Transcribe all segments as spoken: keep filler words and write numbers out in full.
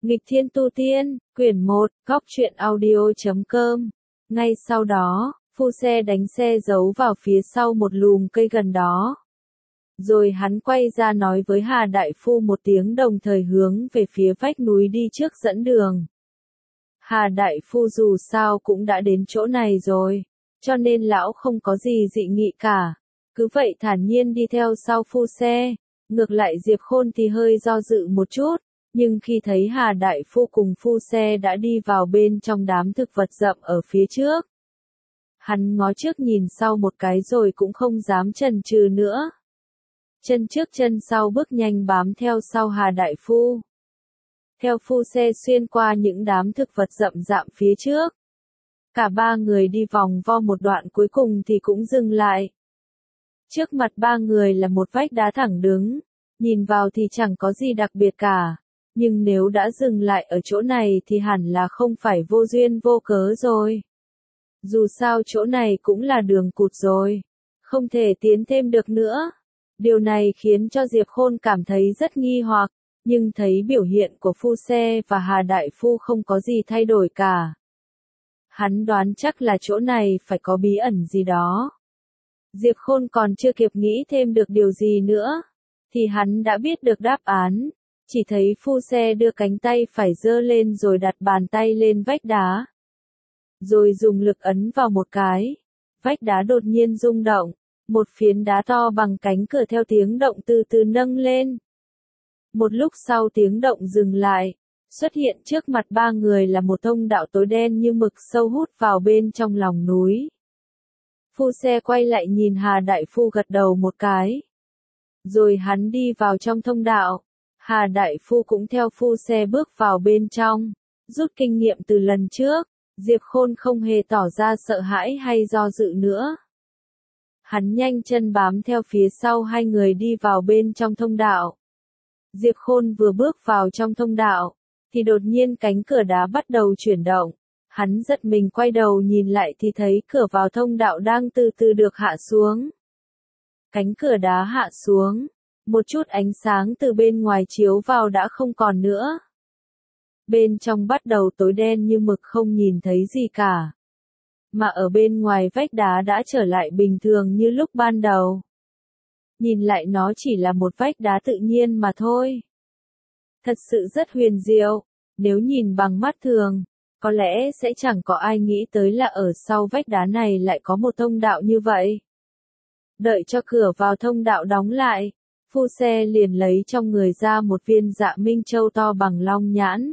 Nghịch Thiên Tu Tiên, quyển một, góc truyện audio chấm com. Ngay sau đó, phu xe đánh xe giấu vào phía sau một lùm cây gần đó. Rồi hắn quay ra nói với Hà Đại Phu một tiếng đồng thời hướng về phía vách núi đi trước dẫn đường. Hà Đại Phu dù sao cũng đã đến chỗ này rồi, cho nên lão không có gì dị nghị cả. Cứ vậy thản nhiên đi theo sau phu xe. Ngược lại Diệp Khôn thì hơi do dự một chút, nhưng khi thấy Hà Đại Phu cùng phu xe đã đi vào bên trong đám thực vật rậm ở phía trước. Hắn ngó trước nhìn sau một cái rồi cũng không dám chần chừ nữa. Chân trước chân sau bước nhanh bám theo sau Hà Đại Phu. Theo phu xe xuyên qua những đám thực vật rậm rạp phía trước. Cả ba người đi vòng vo một đoạn cuối cùng thì cũng dừng lại. Trước mặt ba người là một vách đá thẳng đứng, nhìn vào thì chẳng có gì đặc biệt cả, nhưng nếu đã dừng lại ở chỗ này thì hẳn là không phải vô duyên vô cớ rồi. Dù sao chỗ này cũng là đường cụt rồi, không thể tiến thêm được nữa. Điều này khiến cho Diệp Khôn cảm thấy rất nghi hoặc, nhưng thấy biểu hiện của phu xe và Hà Đại Phu không có gì thay đổi cả. Hắn đoán chắc là chỗ này phải có bí ẩn gì đó. Diệp Khôn còn chưa kịp nghĩ thêm được điều gì nữa, thì hắn đã biết được đáp án. Chỉ thấy phu xe đưa cánh tay phải giơ lên rồi đặt bàn tay lên vách đá. Rồi dùng lực ấn vào một cái. Vách đá đột nhiên rung động. Một phiến đá to bằng cánh cửa theo tiếng động từ từ nâng lên. Một lúc sau tiếng động dừng lại. Xuất hiện trước mặt ba người là một thông đạo tối đen như mực sâu hút vào bên trong lòng núi. Phu xe quay lại nhìn Hà Đại Phu gật đầu một cái. Rồi hắn đi vào trong thông đạo. Hà Đại Phu cũng theo phu xe bước vào bên trong. Rút kinh nghiệm từ lần trước, Diệp Khôn không hề tỏ ra sợ hãi hay do dự nữa. Hắn nhanh chân bám theo phía sau hai người đi vào bên trong thông đạo. Diệp Khôn vừa bước vào trong thông đạo, thì đột nhiên cánh cửa đá bắt đầu chuyển động. Hắn giật mình quay đầu nhìn lại thì thấy cửa vào thông đạo đang từ từ được hạ xuống. Cánh cửa đá hạ xuống, một chút ánh sáng từ bên ngoài chiếu vào đã không còn nữa. Bên trong bắt đầu tối đen như mực không nhìn thấy gì cả. Mà ở bên ngoài vách đá đã trở lại bình thường như lúc ban đầu. Nhìn lại nó chỉ là một vách đá tự nhiên mà thôi. Thật sự rất huyền diệu, nếu nhìn bằng mắt thường. Có lẽ sẽ chẳng có ai nghĩ tới là ở sau vách đá này lại có một thông đạo như vậy. Đợi cho cửa vào thông đạo đóng lại, phu xe liền lấy trong người ra một viên Dạ Minh Châu to bằng long nhãn.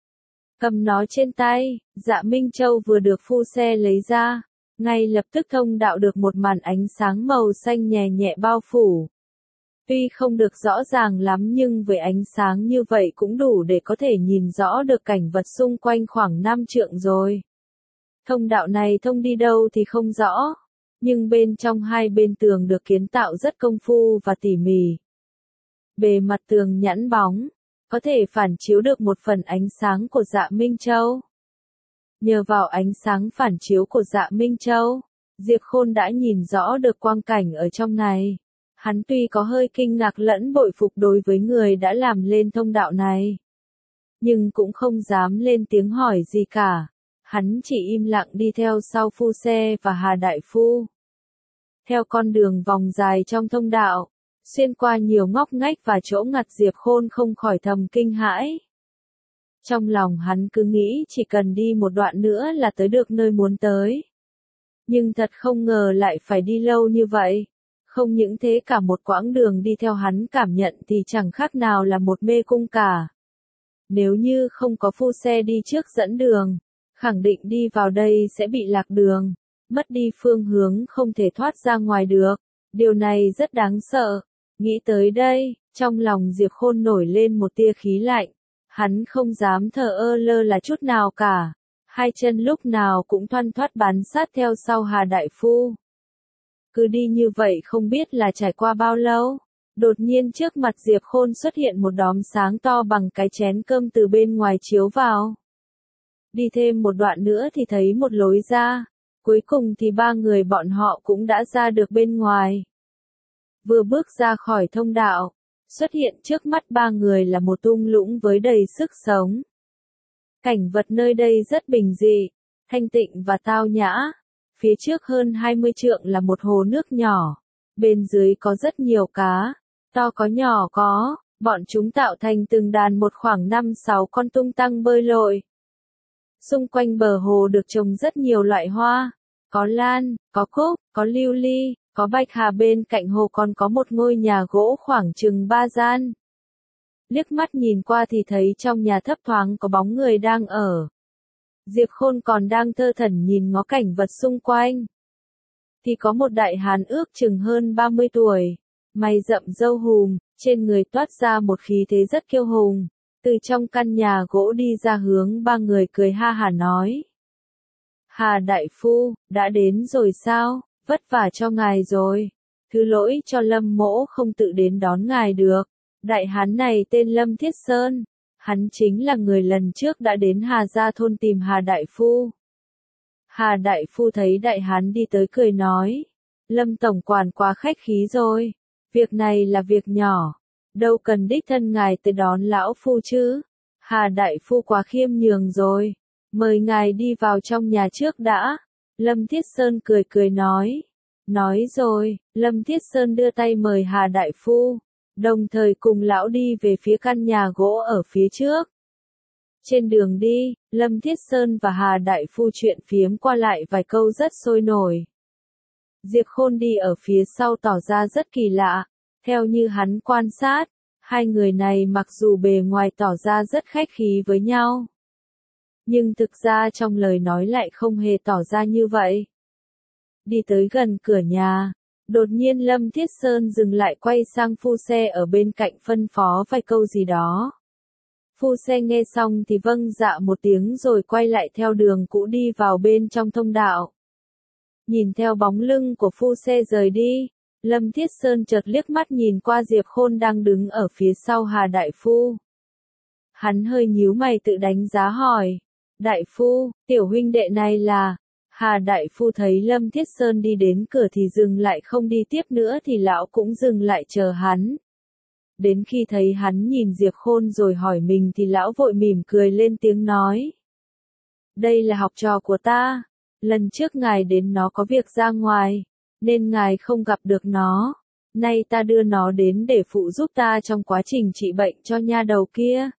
Cầm nó trên tay, Dạ Minh Châu vừa được phu xe lấy ra, ngay lập tức thông đạo được một màn ánh sáng màu xanh nhẹ nhẹ bao phủ. Tuy không được rõ ràng lắm nhưng với ánh sáng như vậy cũng đủ để có thể nhìn rõ được cảnh vật xung quanh khoảng năm trượng rồi. Thông đạo này thông đi đâu thì không rõ, nhưng bên trong hai bên tường được kiến tạo rất công phu và tỉ mỉ. Bề mặt tường nhẵn bóng, có thể phản chiếu được một phần ánh sáng của Dạ Minh Châu. Nhờ vào ánh sáng phản chiếu của Dạ Minh Châu, Diệp Khôn đã nhìn rõ được quang cảnh ở trong này. Hắn tuy có hơi kinh ngạc lẫn bội phục đối với người đã làm lên thông đạo này, nhưng cũng không dám lên tiếng hỏi gì cả. Hắn chỉ im lặng đi theo sau phu xe và Hà Đại Phu. Theo con đường vòng dài trong thông đạo, xuyên qua nhiều ngóc ngách và chỗ ngặt Diệp Khôn không khỏi thầm kinh hãi. Trong lòng hắn cứ nghĩ chỉ cần đi một đoạn nữa là tới được nơi muốn tới. Nhưng thật không ngờ lại phải đi lâu như vậy. Không những thế cả một quãng đường đi theo hắn cảm nhận thì chẳng khác nào là một mê cung cả. Nếu như không có phu xe đi trước dẫn đường, khẳng định đi vào đây sẽ bị lạc đường, mất đi phương hướng không thể thoát ra ngoài được. Điều này rất đáng sợ. Nghĩ tới đây, trong lòng Diệp Khôn nổi lên một tia khí lạnh. Hắn không dám thờ ơ lơ là chút nào cả. Hai chân lúc nào cũng thoăn thoắt bám sát theo sau Hà Đại Phu. Cứ đi như vậy không biết là trải qua bao lâu. Đột nhiên trước mặt Diệp Khôn xuất hiện một đốm sáng to bằng cái chén cơm từ bên ngoài chiếu vào. Đi thêm một đoạn nữa thì thấy một lối ra. Cuối cùng thì ba người bọn họ cũng đã ra được bên ngoài. Vừa bước ra khỏi thông đạo, xuất hiện trước mắt ba người là một thung lũng với đầy sức sống. Cảnh vật nơi đây rất bình dị, thanh tịnh và tao nhã. Phía trước hơn hai mươi trượng là một hồ nước nhỏ. Bên dưới có rất nhiều cá, to có nhỏ có, bọn chúng tạo thành từng đàn một khoảng năm sáu con tung tăng bơi lội. Xung quanh bờ hồ được trồng rất nhiều loại hoa, có lan, có cúc, có lưu ly, có bạch hà, bên cạnh hồ còn có một ngôi nhà gỗ khoảng chừng ba gian. Liếc mắt nhìn qua thì thấy trong nhà thấp thoáng có bóng người đang ở. Diệp Khôn còn đang thơ thẩn nhìn ngó cảnh vật xung quanh. Thì có một đại hán ước chừng hơn ba mươi tuổi, mày rậm râu hùm, trên người toát ra một khí thế rất kiêu hùng. Từ trong căn nhà gỗ đi ra hướng ba người cười ha hả nói. Hà đại phu, đã đến rồi sao, vất vả cho ngài rồi. Thứ lỗi cho Lâm mỗ không tự đến đón ngài được. Đại hán này tên Lâm Thiết Sơn. Hắn chính là người lần trước đã đến Hà Gia thôn tìm Hà đại phu. Hà đại phu thấy đại hán đi tới cười nói. Lâm tổng quản quá khách khí rồi. Việc này là việc nhỏ. Đâu cần đích thân ngài tới đón lão phu chứ. Hà đại phu quá khiêm nhường rồi. Mời ngài đi vào trong nhà trước đã. Lâm Thiết Sơn cười cười nói. Nói rồi, Lâm Thiết Sơn đưa tay mời Hà đại phu. Đồng thời cùng lão đi về phía căn nhà gỗ ở phía trước. Trên đường đi, Lâm Thiết Sơn và Hà đại phu chuyện phiếm qua lại vài câu rất sôi nổi. Diệp Khôn đi ở phía sau tỏ ra rất kỳ lạ. Theo như hắn quan sát, hai người này mặc dù bề ngoài tỏ ra rất khách khí với nhau, nhưng thực ra trong lời nói lại không hề tỏ ra như vậy. Đi tới gần cửa nhà, đột nhiên Lâm Thiết Sơn dừng lại quay sang phu xe ở bên cạnh phân phó vài câu gì đó. Phu xe nghe xong thì vâng dạ một tiếng rồi quay lại theo đường cũ đi vào bên trong thông đạo. Nhìn theo bóng lưng của phu xe rời đi, Lâm Thiết Sơn chợt liếc mắt nhìn qua Diệp Khôn đang đứng ở phía sau Hà đại phu. Hắn hơi nhíu mày tự đánh giá hỏi. Đại phu, tiểu huynh đệ này là... Hà đại phu thấy Lâm Thiết Sơn đi đến cửa thì dừng lại không đi tiếp nữa thì lão cũng dừng lại chờ hắn. Đến khi thấy hắn nhìn Diệp Khôn rồi hỏi mình thì lão vội mỉm cười lên tiếng nói. Đây là học trò của ta. Lần trước ngài đến nó có việc ra ngoài, nên ngài không gặp được nó. Nay ta đưa nó đến để phụ giúp ta trong quá trình trị bệnh cho nha đầu kia.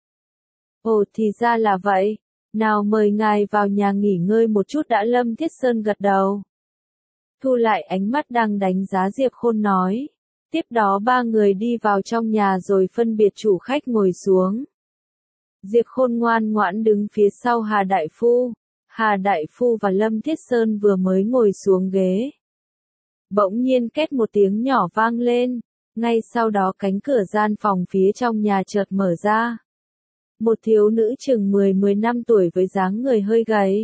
Ồ thì ra là vậy. Nào mời ngài vào nhà nghỉ ngơi một chút đã. Lâm Thiết Sơn gật đầu. Thu lại ánh mắt đang đánh giá Diệp Khôn nói. Tiếp đó ba người đi vào trong nhà rồi phân biệt chủ khách ngồi xuống. Diệp Khôn ngoan ngoãn đứng phía sau Hà đại phu. Hà đại phu và Lâm Thiết Sơn vừa mới ngồi xuống ghế. Bỗng nhiên két một tiếng nhỏ vang lên. Ngay sau đó cánh cửa gian phòng phía trong nhà chợt mở ra. Một thiếu nữ chừng mười mười lăm tuổi với dáng người hơi gầy.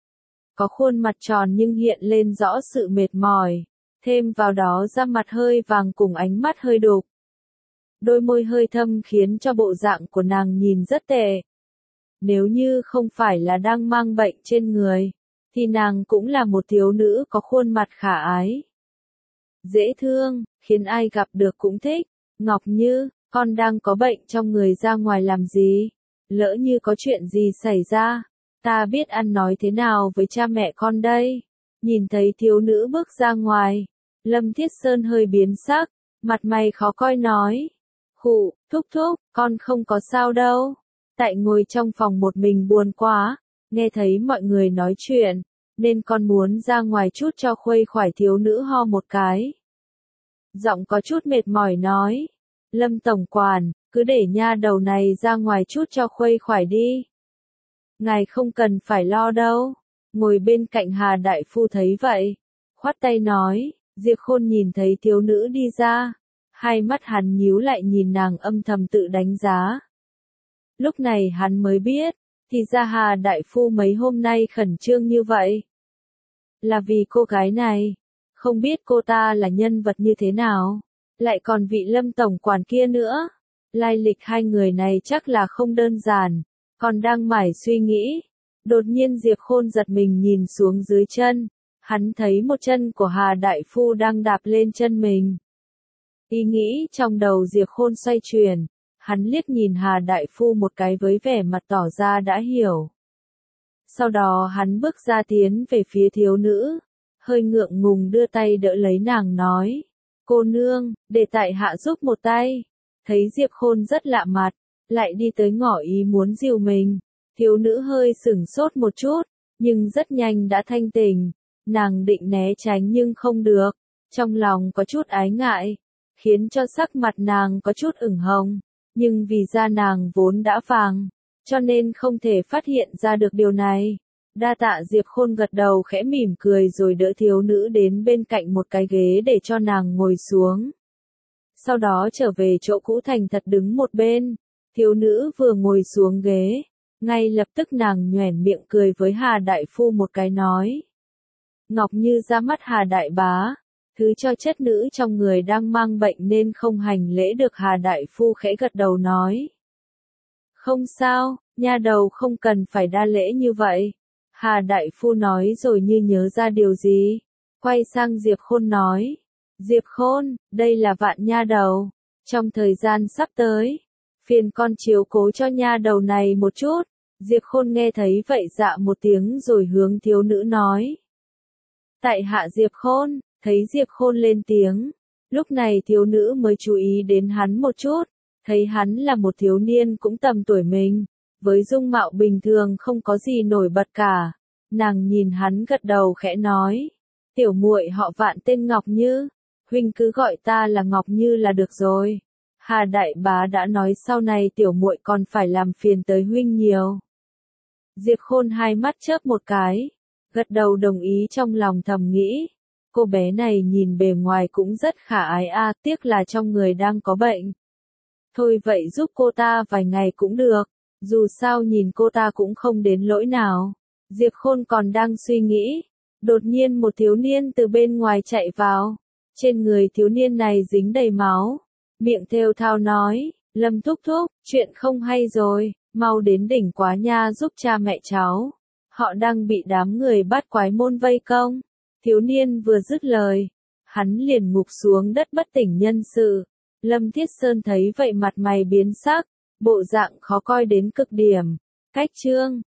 Có khuôn mặt tròn nhưng hiện lên rõ sự mệt mỏi. Thêm vào đó da mặt hơi vàng cùng ánh mắt hơi đục. Đôi môi hơi thâm khiến cho bộ dạng của nàng nhìn rất tệ. Nếu như không phải là đang mang bệnh trên người, thì nàng cũng là một thiếu nữ có khuôn mặt khả ái. Dễ thương, khiến ai gặp được cũng thích. Ngọc Như, con đang có bệnh trong người ra ngoài làm gì? Lỡ như có chuyện gì xảy ra, ta biết ăn nói thế nào với cha mẹ con đây. Nhìn thấy thiếu nữ bước ra ngoài, Lâm Thiết Sơn hơi biến sắc, mặt mày khó coi nói. Khụ, thúc thúc, con không có sao đâu. Tại ngồi trong phòng một mình buồn quá, nghe thấy mọi người nói chuyện, nên con muốn ra ngoài chút cho khuây khỏa. Thiếu nữ ho một cái. Giọng có chút mệt mỏi nói. Lâm tổng quản, cứ để nha đầu này ra ngoài chút cho khuây khỏa đi. Ngài không cần phải lo đâu. Ngồi bên cạnh Hà đại phu thấy vậy, khoát tay nói. Diệp Khôn nhìn thấy thiếu nữ đi ra, hai mắt hắn nhíu lại nhìn nàng âm thầm tự đánh giá. Lúc này hắn mới biết, thì ra Hà đại phu mấy hôm nay khẩn trương như vậy là vì cô gái này. Không biết cô ta là nhân vật như thế nào, lại còn vị Lâm tổng quản kia nữa. Lai lịch hai người này chắc là không đơn giản. Còn đang mải suy nghĩ, đột nhiên Diệp Khôn giật mình nhìn xuống dưới chân. Hắn thấy một chân của Hà đại phu đang đạp lên chân mình. Ý nghĩ trong đầu Diệp Khôn xoay chuyển. Hắn liếc nhìn Hà đại phu một cái với vẻ mặt tỏ ra đã hiểu. Sau đó hắn bước ra tiến về phía thiếu nữ, hơi ngượng ngùng đưa tay đỡ lấy nàng nói, cô nương, để tại hạ giúp một tay. Thấy Diệp Khôn rất lạ mặt, lại đi tới ngỏ ý muốn dìu mình, thiếu nữ hơi sửng sốt một chút, nhưng rất nhanh đã thanh tỉnh, nàng định né tránh nhưng không được, trong lòng có chút ái ngại, khiến cho sắc mặt nàng có chút ửng hồng, nhưng vì da nàng vốn đã vàng, cho nên không thể phát hiện ra được điều này. Đa tạ Diệp Khôn gật đầu khẽ mỉm cười rồi đỡ thiếu nữ đến bên cạnh một cái ghế để cho nàng ngồi xuống. Sau đó trở về chỗ cũ thành thật đứng một bên, thiếu nữ vừa ngồi xuống ghế, ngay lập tức nàng nhoẻn miệng cười với Hà Đại Phu một cái nói. Ngọc Như ra mắt Hà Đại Bá, thứ cho chất nữ trong người đang mang bệnh nên không hành lễ được. Hà Đại Phu khẽ gật đầu nói. Không sao, nha đầu không cần phải đa lễ như vậy. Hà Đại Phu nói rồi như nhớ ra điều gì, quay sang Diệp Khôn nói. Diệp Khôn, đây là Vạn nha đầu, trong thời gian sắp tới, phiền con chiếu cố cho nha đầu này một chút. Diệp Khôn nghe thấy vậy dạ một tiếng rồi hướng thiếu nữ nói. Tại hạ Diệp Khôn. Thấy Diệp Khôn lên tiếng, lúc này thiếu nữ mới chú ý đến hắn một chút, thấy hắn là một thiếu niên cũng tầm tuổi mình, với dung mạo bình thường không có gì nổi bật cả. Nàng nhìn hắn gật đầu khẽ nói, tiểu muội họ Vạn tên Ngọc Như, huynh cứ gọi ta là Ngọc Như là được rồi. Hà Đại Bá đã nói sau này tiểu muội còn phải làm phiền tới huynh nhiều. Diệp Khôn hai mắt chớp một cái, gật đầu đồng ý, trong lòng thầm nghĩ. Cô bé này nhìn bề ngoài cũng rất khả ái a, tiếc là trong người đang có bệnh. Thôi vậy giúp cô ta vài ngày cũng được, dù sao nhìn cô ta cũng không đến lỗi nào. Diệp Khôn còn đang suy nghĩ, đột nhiên một thiếu niên từ bên ngoài chạy vào. Trên người thiếu niên này dính đầy máu, miệng thều thào nói, Lâm thúc thúc, chuyện không hay rồi, mau đến đỉnh Quá Nha giúp cha mẹ cháu. Họ đang bị đám người bắt quái môn vây công. Thiếu niên vừa dứt lời, hắn liền ngục xuống đất bất tỉnh nhân sự. Lâm Thiết Sơn thấy vậy mặt mày biến sắc, bộ dạng khó coi đến cực điểm. Cách chương